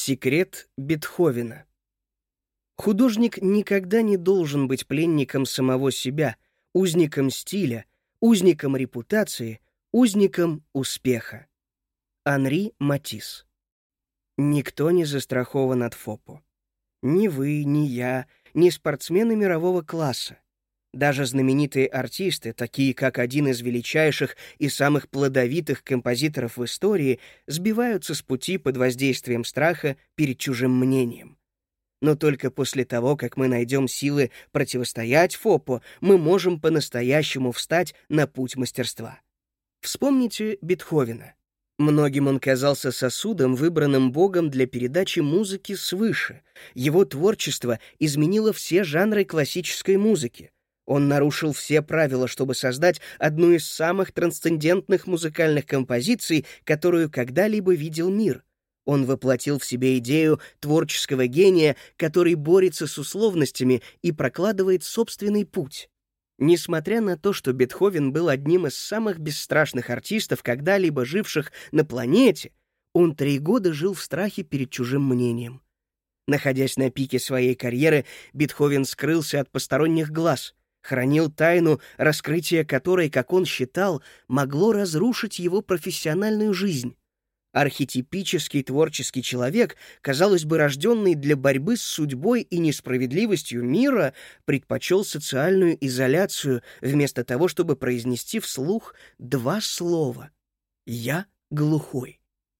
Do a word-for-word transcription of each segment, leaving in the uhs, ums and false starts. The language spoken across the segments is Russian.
Секрет Бетховена. Художник никогда не должен быть пленником самого себя, узником стиля, узником репутации, узником успеха. Анри Матисс. Никто не застрахован от ФОПО. Ни вы, ни я, ни спортсмены мирового класса. Даже знаменитые артисты, такие как один из величайших и самых плодовитых композиторов в истории, сбиваются с пути под воздействием страха перед чужим мнением. Но только после того, как мы найдем силы противостоять ФОПО, мы можем по-настоящему встать на путь мастерства. Вспомните Бетховена. Многим он казался сосудом, выбранным Богом для передачи музыки свыше. Его творчество изменило все жанры классической музыки. Он нарушил все правила, чтобы создать одну из самых трансцендентных музыкальных композиций, которую когда-либо видел мир. Он воплотил в себе идею творческого гения, который борется с условностями и прокладывает собственный путь. Несмотря на то, что Бетховен был одним из самых бесстрашных артистов, когда-либо живших на планете, он три года жил в страхе перед чужим мнением. Находясь на пике своей карьеры, Бетховен скрылся от посторонних глаз, хранил тайну, раскрытие которой, как он считал, могло разрушить его профессиональную жизнь. Архетипический творческий человек, казалось бы, рожденный для борьбы с судьбой и несправедливостью мира, предпочел социальную изоляцию вместо того, чтобы произнести вслух два слова «Я глухой».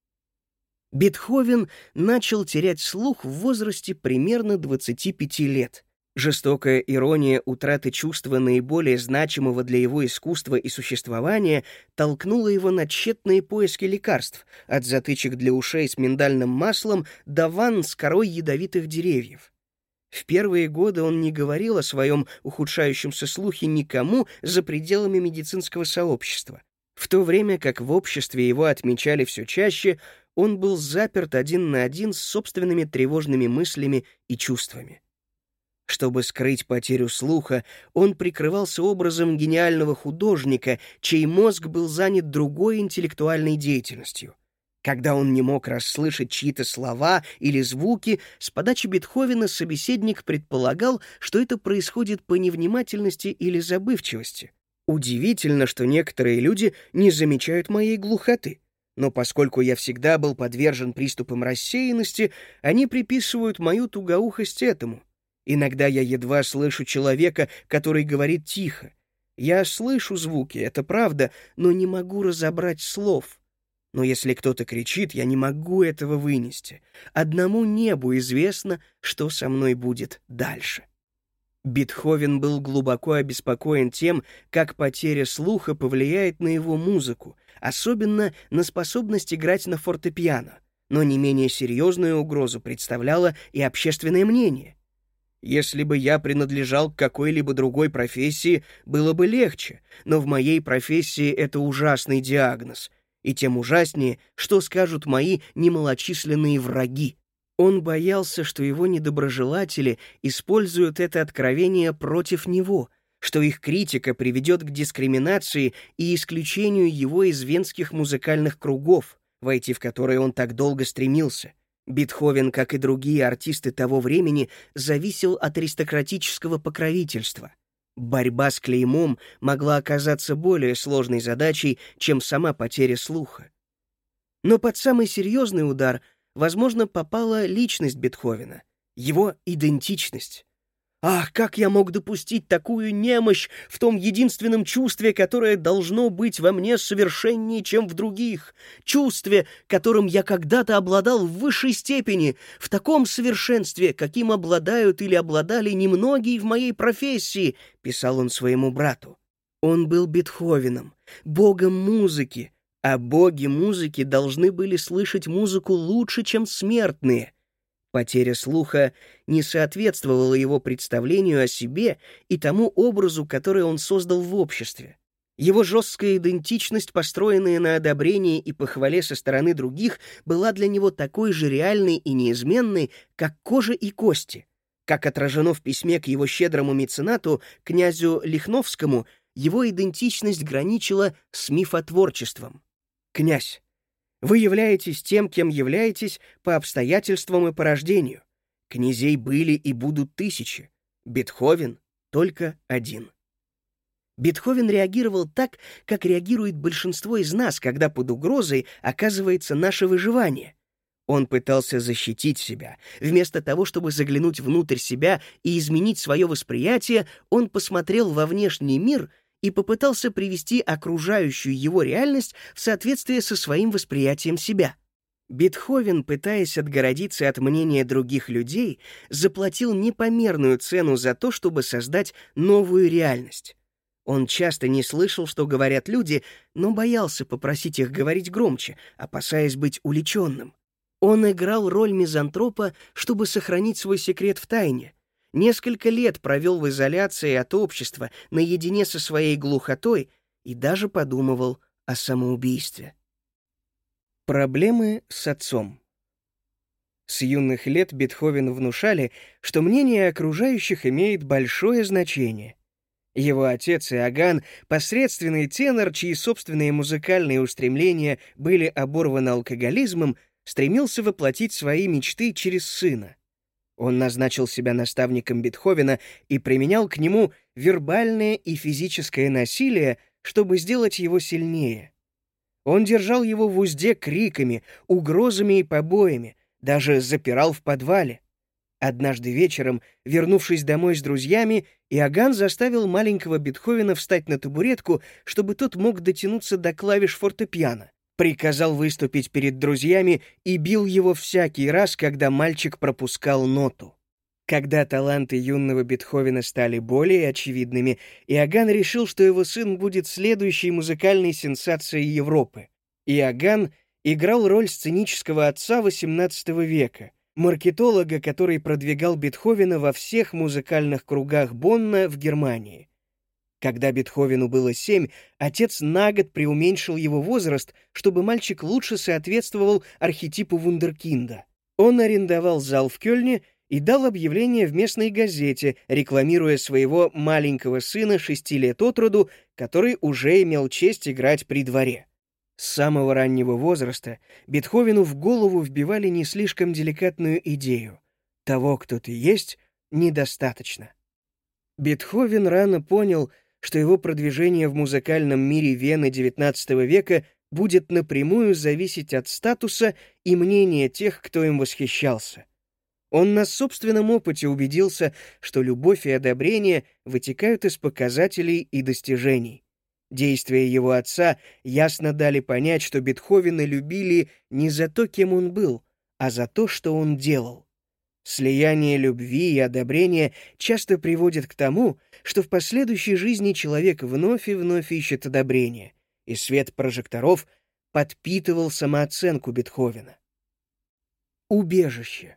Бетховен начал терять слух в возрасте примерно двадцати пяти лет. Жестокая ирония утраты чувства наиболее значимого для его искусства и существования толкнула его на тщетные поиски лекарств, от затычек для ушей с миндальным маслом до ванн с корой ядовитых деревьев. В первые годы он не говорил о своем ухудшающемся слухе никому за пределами медицинского сообщества. В то время как в обществе его отмечали все чаще, он был заперт один на один с собственными тревожными мыслями и чувствами. Чтобы скрыть потерю слуха, он прикрывался образом гениального художника, чей мозг был занят другой интеллектуальной деятельностью. Когда он не мог расслышать чьи-то слова или звуки, с подачи Бетховена собеседник предполагал, что это происходит по невнимательности или забывчивости. Удивительно, что некоторые люди не замечают моей глухоты. Но поскольку я всегда был подвержен приступам рассеянности, они приписывают мою тугоухость этому. Иногда я едва слышу человека, который говорит тихо. Я слышу звуки, это правда, но не могу разобрать слов. Но если кто-то кричит, я не могу этого вынести. Одному небу известно, что со мной будет дальше. Бетховен был глубоко обеспокоен тем, как потеря слуха повлияет на его музыку, особенно на способность играть на фортепиано. Но не менее серьезную угрозу представляло и общественное мнение. Если бы я принадлежал к какой-либо другой профессии, было бы легче, но в моей профессии это ужасный диагноз, и тем ужаснее, что скажут мои немалочисленные враги. Он боялся, что его недоброжелатели используют это откровение против него, что их критика приведет к дискриминации и исключению его из венских музыкальных кругов, войти в которые он так долго стремился. Бетховен, как и другие артисты того времени, зависел от аристократического покровительства. Борьба с клеймом могла оказаться более сложной задачей, чем сама потеря слуха. Но под самый серьезный удар, возможно, попала личность Бетховена, его идентичность. Ах, как я мог допустить такую немощь в том единственном чувстве, которое должно быть во мне совершеннее, чем в других, чувстве, которым я когда-то обладал в высшей степени, в таком совершенстве, каким обладают или обладали немногие в моей профессии, писал он своему брату. Он был Бетховеном, богом музыки, а боги музыки должны были слышать музыку лучше, чем смертные. Потеря слуха не соответствовала его представлению о себе и тому образу, который он создал в обществе. Его жесткая идентичность, построенная на одобрении и похвале со стороны других, была для него такой же реальной и неизменной, как кожа и кости. Как отражено в письме к его щедрому меценату, князю Лихновскому, его идентичность граничила с мифотворчеством. «Князь, Вы являетесь тем, кем являетесь по обстоятельствам и по рождению. Князей были и будут тысячи. Бетховен только один. Бетховен реагировал так, как реагирует большинство из нас, когда под угрозой оказывается наше выживание. Он пытался защитить себя. Вместо того, чтобы заглянуть внутрь себя и изменить свое восприятие, он посмотрел во внешний мир и попытался привести окружающую его реальность в соответствие со своим восприятием себя. Бетховен, пытаясь отгородиться от мнения других людей, заплатил непомерную цену за то, чтобы создать новую реальность. Он часто не слышал, что говорят люди, но боялся попросить их говорить громче, опасаясь быть уличенным. Он играл роль мизантропа, чтобы сохранить свой секрет в тайне. Несколько лет провел в изоляции от общества, наедине со своей глухотой, и даже подумывал о самоубийстве. Проблемы с отцом. С юных лет Бетховену внушали, что мнение окружающих имеет большое значение. Его отец Иоганн, посредственный тенор, чьи собственные музыкальные устремления были оборваны алкоголизмом, стремился воплотить свои мечты через сына. Он назначил себя наставником Бетховена и применял к нему вербальное и физическое насилие, чтобы сделать его сильнее. Он держал его в узде криками, угрозами и побоями, даже запирал в подвале. Однажды вечером, вернувшись домой с друзьями, Иоганн заставил маленького Бетховена встать на табуретку, чтобы тот мог дотянуться до клавиш фортепиано. Приказал выступить перед друзьями и бил его всякий раз, когда мальчик пропускал ноту. Когда таланты юного Бетховена стали более очевидными, Иоганн решил, что его сын будет следующей музыкальной сенсацией Европы. Иоганн играл роль сценического отца восемнадцатого века, маркетолога, который продвигал Бетховена во всех музыкальных кругах Бонна в Германии. Когда Бетховену было семь, отец на год преуменьшил его возраст, чтобы мальчик лучше соответствовал архетипу вундеркинда. Он арендовал зал в Кёльне и дал объявление в местной газете, рекламируя своего маленького сына шести лет от роду, который уже имел честь играть при дворе. С самого раннего возраста Бетховену в голову вбивали не слишком деликатную идею: того, кто ты есть, недостаточно. Бетховен рано понял, что его продвижение в музыкальном мире Вены девятнадцатого века будет напрямую зависеть от статуса и мнения тех, кто им восхищался. Он на собственном опыте убедился, что любовь и одобрение вытекают из показателей и достижений. Действия его отца ясно дали понять, что Бетховена любили не за то, кем он был, а за то, что он делал. Слияние любви и одобрения часто приводит к тому, что в последующей жизни человек вновь и вновь ищет одобрения, и свет прожекторов подпитывал самооценку Бетховена. Убежище.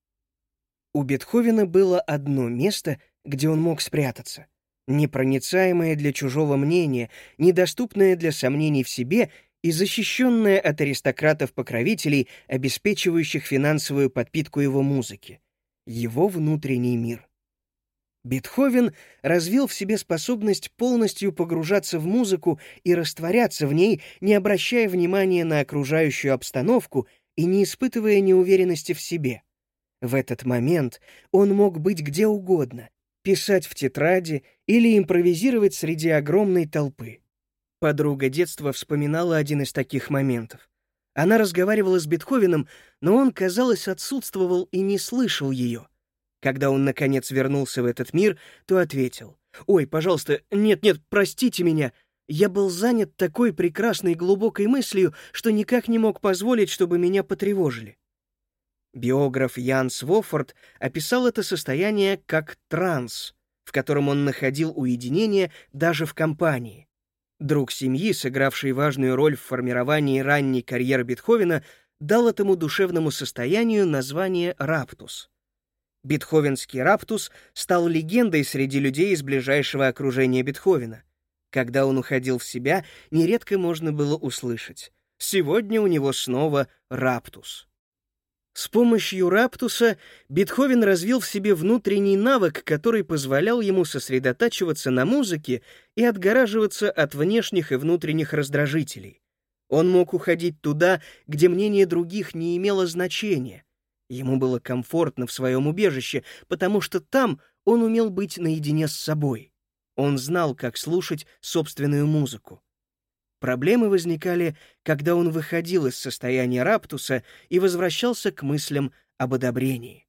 У Бетховена было одно место, где он мог спрятаться, непроницаемое для чужого мнения, недоступное для сомнений в себе и защищенное от аристократов-покровителей, обеспечивающих финансовую подпитку его музыки. Его внутренний мир. Бетховен развил в себе способность полностью погружаться в музыку и растворяться в ней, не обращая внимания на окружающую обстановку и не испытывая неуверенности в себе. В этот момент он мог быть где угодно, писать в тетради или импровизировать среди огромной толпы. Подруга детства вспоминала один из таких моментов. Она разговаривала с Бетховеном, но он, казалось, отсутствовал и не слышал ее. Когда он, наконец, вернулся в этот мир, то ответил: «Ой, пожалуйста, нет-нет, простите меня. Я был занят такой прекрасной глубокой мыслью, что никак не мог позволить, чтобы меня потревожили». Биограф Ян Свофорд описал это состояние как транс, в котором он находил уединение даже в компании. Друг семьи, сыгравший важную роль в формировании ранней карьеры Бетховена, дал этому душевному состоянию название раптус. Бетховенский раптус стал легендой среди людей из ближайшего окружения Бетховена. Когда он уходил в себя, нередко можно было услышать: «Сегодня у него снова раптус». С помощью раптуса Бетховен развил в себе внутренний навык, который позволял ему сосредотачиваться на музыке и отгораживаться от внешних и внутренних раздражителей. Он мог уходить туда, где мнение других не имело значения. Ему было комфортно в своем убежище, потому что там он умел быть наедине с собой. Он знал, как слушать собственную музыку. Проблемы возникали, когда он выходил из состояния раптуса и возвращался к мыслям об одобрении.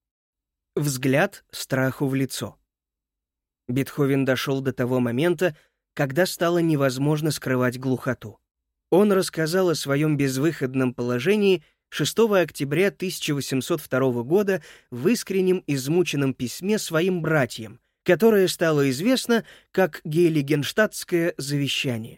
Взгляд страху в лицо. Бетховен дошел до того момента, когда стало невозможно скрывать глухоту. Он рассказал о своем безвыходном положении шестого октября тысяча восемьсот второго года в искреннем измученном письме своим братьям, которое стало известно как Гейлигенштадтское завещание.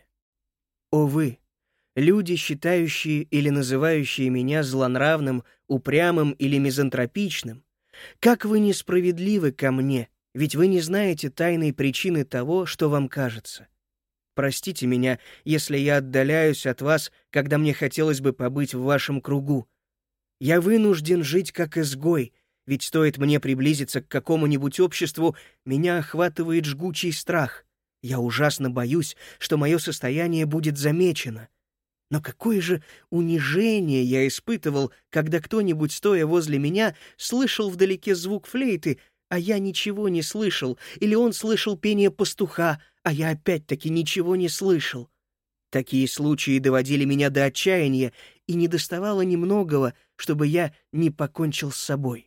О вы, люди, считающие или называющие меня злонравным, упрямым или мизантропичным, как вы несправедливы ко мне, ведь вы не знаете тайной причины того, что вам кажется. Простите меня, если я отдаляюсь от вас, когда мне хотелось бы побыть в вашем кругу. Я вынужден жить как изгой, ведь стоит мне приблизиться к какому-нибудь обществу, меня охватывает жгучий страх. Я ужасно боюсь, что мое состояние будет замечено. Но какое же унижение я испытывал, когда кто-нибудь, стоя возле меня, слышал вдалеке звук флейты, а я ничего не слышал, или он слышал пение пастуха, а я опять-таки ничего не слышал. Такие случаи доводили меня до отчаяния, и недоставало немногого, чтобы я не покончил с собой.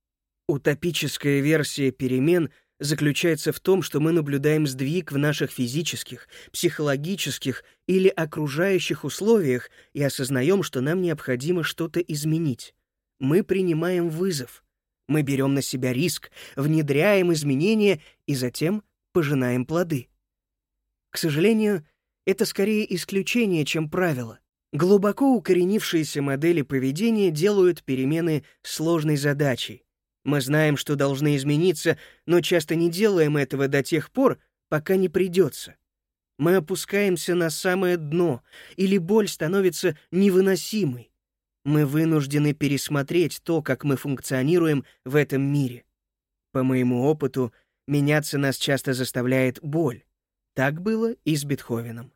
Утопическая версия перемен заключается в том, что мы наблюдаем сдвиг в наших физических, психологических или окружающих условиях и осознаем, что нам необходимо что-то изменить. Мы принимаем вызов. Мы берем на себя риск, внедряем изменения и затем пожинаем плоды. К сожалению, это скорее исключение, чем правило. Глубоко укоренившиеся модели поведения делают перемены сложной задачей. Мы знаем, что должны измениться, но часто не делаем этого до тех пор, пока не придется. Мы опускаемся на самое дно, или боль становится невыносимой. Мы вынуждены пересмотреть то, как мы функционируем в этом мире. По моему опыту, меняться нас часто заставляет боль. Так было и с Бетховеном.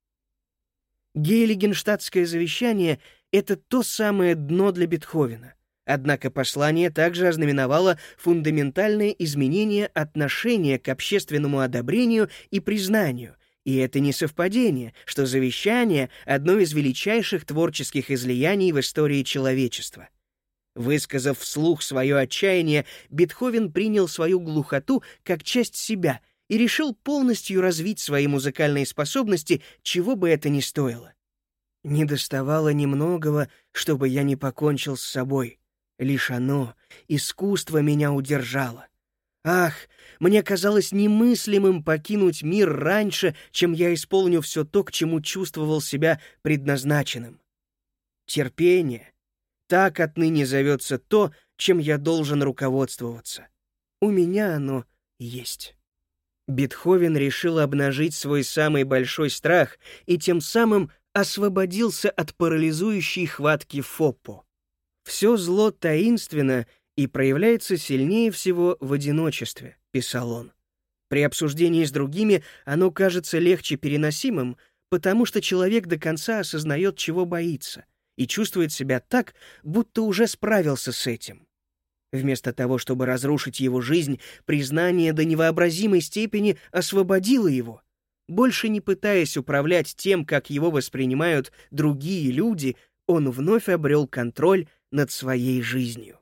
Гейлигенштадтское завещание — это то самое дно для Бетховена. Однако послание также ознаменовало фундаментальное изменение отношения к общественному одобрению и признанию, и это не совпадение, что завещание — одно из величайших творческих излияний в истории человечества. Высказав вслух свое отчаяние, Бетховен принял свою глухоту как часть себя и решил полностью развить свои музыкальные способности, чего бы это ни стоило. «Недоставало немногого, чтобы я не покончил с собой. Лишь оно, искусство, меня удержало. Ах, мне казалось немыслимым покинуть мир раньше, чем я исполню все то, к чему чувствовал себя предназначенным. Терпение. Так отныне зовется то, чем я должен руководствоваться. У меня оно есть». Бетховен решил обнажить свой самый большой страх и тем самым освободился от парализующей хватки Фоппо. «Все зло таинственно и проявляется сильнее всего в одиночестве», — писал он. «При обсуждении с другими оно кажется легче переносимым, потому что человек до конца осознает, чего боится, и чувствует себя так, будто уже справился с этим. Вместо того, чтобы разрушить его жизнь, признание до невообразимой степени освободило его. Больше не пытаясь управлять тем, как его воспринимают другие люди, он вновь обрел контроль над своей жизнью».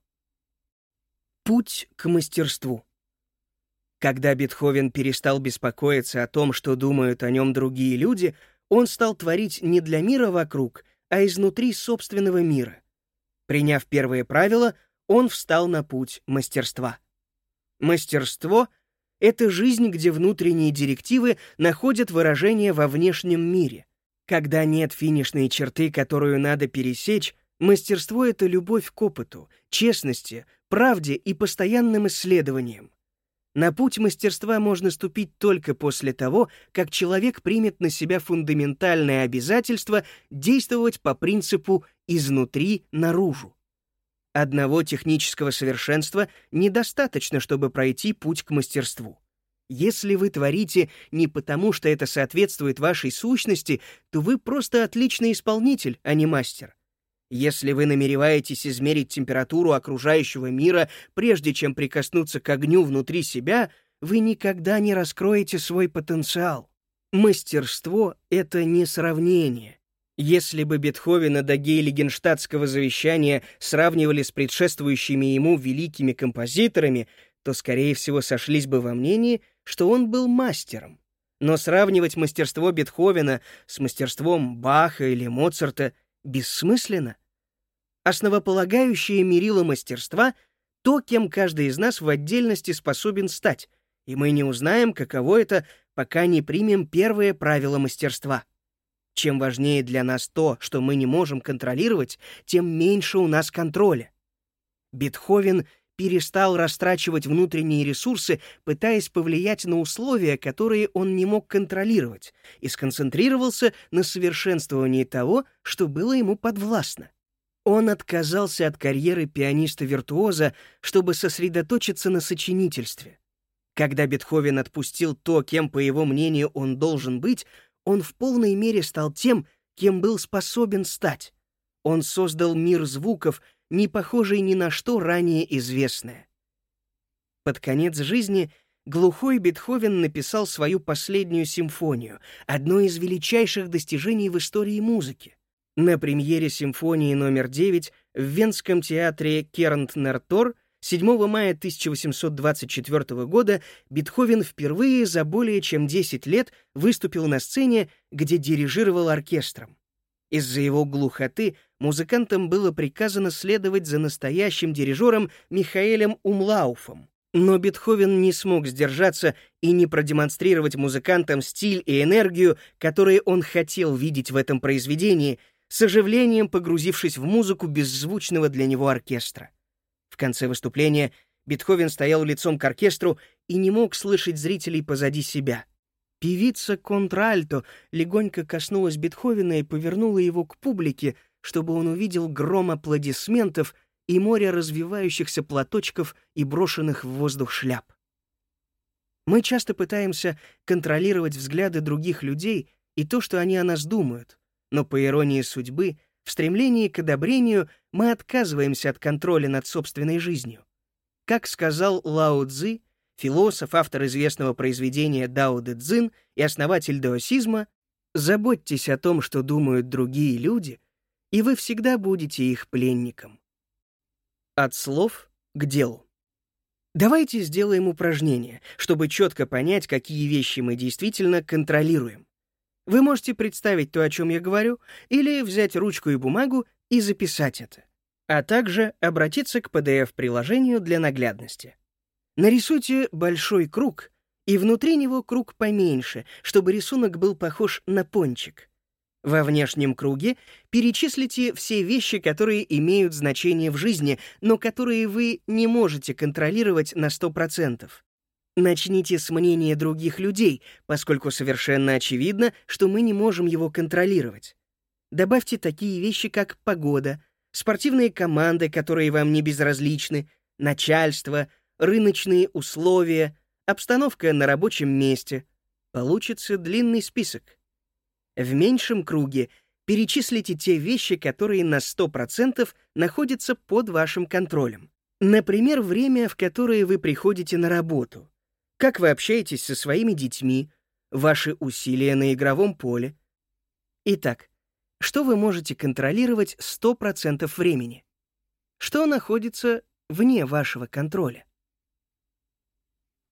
Путь к мастерству. Когда Бетховен перестал беспокоиться о том, что думают о нем другие люди, он стал творить не для мира вокруг, а изнутри собственного мира. Приняв первые правила, он встал на путь мастерства. Мастерство — это жизнь, где внутренние директивы находят выражение во внешнем мире. Когда нет финишной черты, которую надо пересечь, мастерство — это любовь к опыту, честности, правде и постоянным исследованиям. На путь мастерства можно ступить только после того, как человек примет на себя фундаментальное обязательство действовать по принципу «изнутри наружу». Одного технического совершенства недостаточно, чтобы пройти путь к мастерству. Если вы творите не потому, что это соответствует вашей сущности, то вы просто отличный исполнитель, а не мастер. Если вы намереваетесь измерить температуру окружающего мира, прежде чем прикоснуться к огню внутри себя, вы никогда не раскроете свой потенциал. Мастерство — это не сравнение. Если бы Бетховена до Гейлигенштадтского завещания сравнивали с предшествующими ему великими композиторами, то, скорее всего, сошлись бы во мнении, что он был мастером. Но сравнивать мастерство Бетховена с мастерством Баха или Моцарта бессмысленно. Основополагающее мерило мастерства — то, кем каждый из нас в отдельности способен стать, и мы не узнаем, каково это, пока не примем первое правило мастерства. Чем важнее для нас то, что мы не можем контролировать, тем меньше у нас контроля. Бетховен перестал растрачивать внутренние ресурсы, пытаясь повлиять на условия, которые он не мог контролировать, и сконцентрировался на совершенствовании того, что было ему подвластно. Он отказался от карьеры пианиста-виртуоза, чтобы сосредоточиться на сочинительстве. Когда Бетховен отпустил то, кем, по его мнению, он должен быть, он в полной мере стал тем, кем был способен стать. Он создал мир звуков, не похожий ни на что ранее известное. Под конец жизни глухой Бетховен написал свою последнюю симфонию, одно из величайших достижений в истории музыки. На премьере симфонии номер девять в Венском театре Кернтнер-Тор седьмого мая тысяча восемьсот двадцать четвёртого года Бетховен впервые за более чем десять лет выступил на сцене, где дирижировал оркестром. Из-за его глухоты музыкантам было приказано следовать за настоящим дирижером Михаэлем Умлауфом. Но Бетховен не смог сдержаться и не продемонстрировать музыкантам стиль и энергию, которые он хотел видеть в этом произведении, с оживлением погрузившись в музыку беззвучного для него оркестра. В конце выступления Бетховен стоял лицом к оркестру и не мог слышать зрителей позади себя. Певица контральто легонько коснулась Бетховена и повернула его к публике, чтобы он увидел гром аплодисментов и море развивающихся платочков и брошенных в воздух шляп. Мы часто пытаемся контролировать взгляды других людей и то, что они о нас думают, но, по иронии судьбы, в стремлении к одобрению мы отказываемся от контроля над собственной жизнью. Как сказал Лао Цзы, философ, автор известного произведения «Дао Дэ Цзин» и основатель даосизма, заботьтесь о том, что думают другие люди, и вы всегда будете их пленником. От слов к делу. Давайте сделаем упражнение, чтобы четко понять, какие вещи мы действительно контролируем. Вы можете представить то, о чем я говорю, или взять ручку и бумагу и записать это, а также обратиться к пи ди эф-приложению для наглядности. Нарисуйте большой круг, и внутри него круг поменьше, чтобы рисунок был похож на пончик. Во внешнем круге перечислите все вещи, которые имеют значение в жизни, но которые вы не можете контролировать на сто процентов. Начните с мнения других людей, поскольку совершенно очевидно, что мы не можем его контролировать. Добавьте такие вещи, как погода, спортивные команды, которые вам не безразличны, начальство, рыночные условия, обстановка на рабочем месте. Получится длинный список. В меньшем круге перечислите те вещи, которые на сто процентов находятся под вашим контролем. Например, время, в которое вы приходите на работу, как вы общаетесь со своими детьми, ваши усилия на игровом поле. Итак, что вы можете контролировать сто процентов времени? Что находится вне вашего контроля?